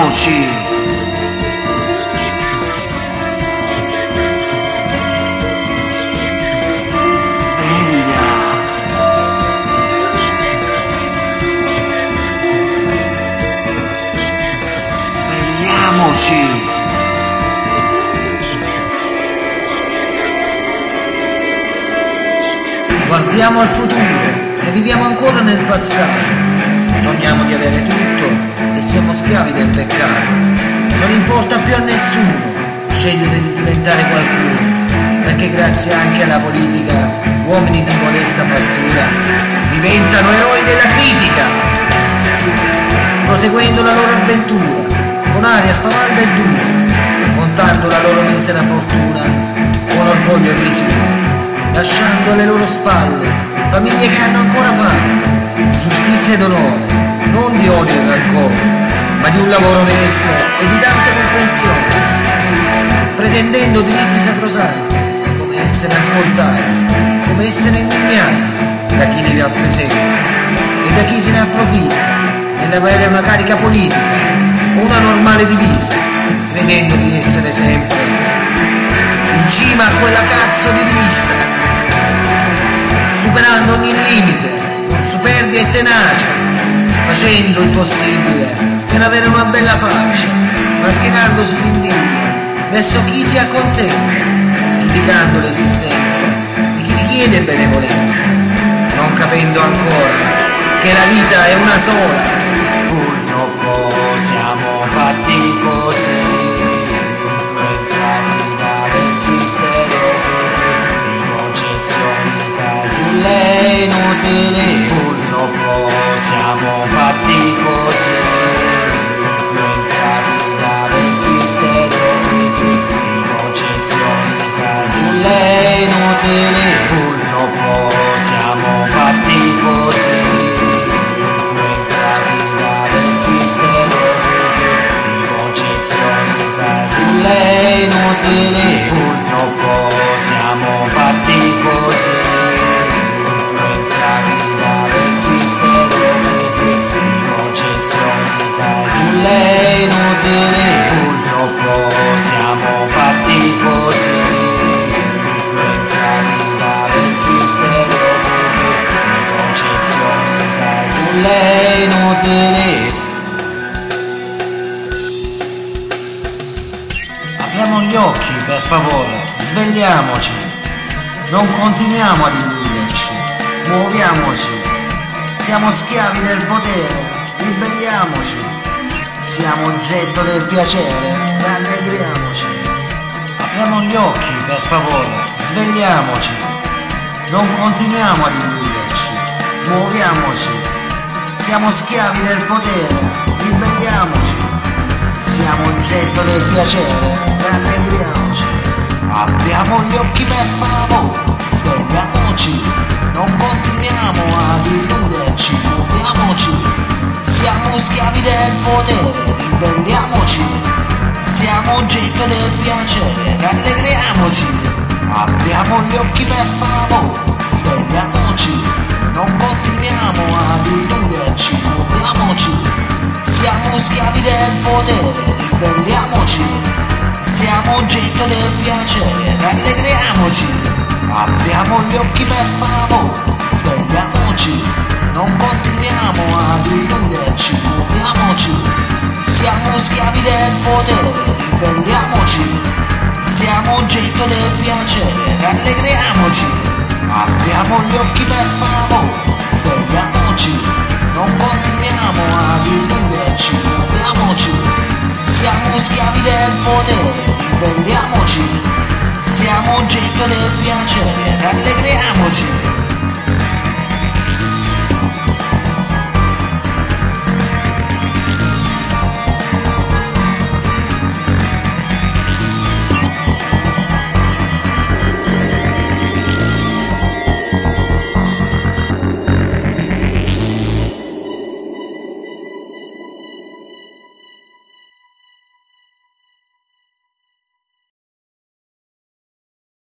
Svegliamoci! Sveglia! Svegliamoci! Guardiamo al futuro e viviamo ancora nel passato. Sogniamo di avere tutto e siamo schiavi del peccato. Non importa più a nessuno scegliere di diventare qualcuno, perché grazie anche alla politica uomini di modesta fattura diventano eroi della critica, proseguendo la loro avventura con aria spavalda e dura, contando la loro misera fortuna con orgoglio e misura, lasciando alle loro spalle famiglie che hanno ancora fame, giustizia ed onore, non di odio e rancore, ma di un lavoro onesto e di tanta comprensione, pretendendo diritti sacrosanti, come essere ascoltati, come essere indignati da chi li rappresenta e da chi se ne approfitta nell'avere una carica politica o una normale divisa, credendo di essere sempre in cima a quella cazzo di lista, superando ogni limite con superbia e tenacia, facendo il possibile per avere una bella faccia, mascherandosi l'invidia verso chi si accontenta, giudicando l'esistenza di chi richiede benevolenza, non capendo ancora che la vita è una sola. Purtroppo siamo fatti così, influenzati da vecchi stereotipi, concezioni fasulle inutili. Purtroppo siamo fatti così, influenzati da vecchi stereotipi, concezioni fasulle inutili. Purtroppo siamo fatti così, influenzati da vecchi stereotipi, concezioni fasulle inutili. Purtroppo siamo fatti così, influenzati da vecchi stereotipi, concezioni fasulle inutili. Purtroppo siamo fatti così, influenzati da vecchi stereotipi, concezioni fasulle inutili. Apriamo gli occhi, per favore, svegliamoci, non continuiamo ad illuderci, muoviamoci, siamo schiavi del potere, ribelliamoci, siamo oggetto del piacere, rallegriamoci. Apriamo gli occhi, per favore, svegliamoci, non continuiamo ad illuderci, muoviamoci, siamo schiavi del potere, ribelliamoci, siamo oggetto del piacere, rallegriamoci. Apriamo gli occhi, per favore, svegliamoci, non continuiamo ad illuderci, muoviamoci, siamo schiavi del potere, ribelliamoci, siamo oggetto del piacere, rallegriamoci. Apriamo gli occhi, per favore, svegliamoci, non continuiamo ad illuderci, muoviamoci, siamo schiavi del potere, ribelliamoci, siamo oggetto del piacere, rallegriamoci. Apriamo gli occhi, per favore, svegliamoci, non continuiamo ad illuderci, muoviamoci, siamo schiavi del potere, ribelliamoci, siamo oggetto del piacere, rallegriamoci. Apriamo gli occhi, per favore, svegliamoci, non continuiamo ad illuderci, muoviamoci, siamo schiavi del potere, ribelliamoci, siamo oggetto del piacere, rallegriamoci.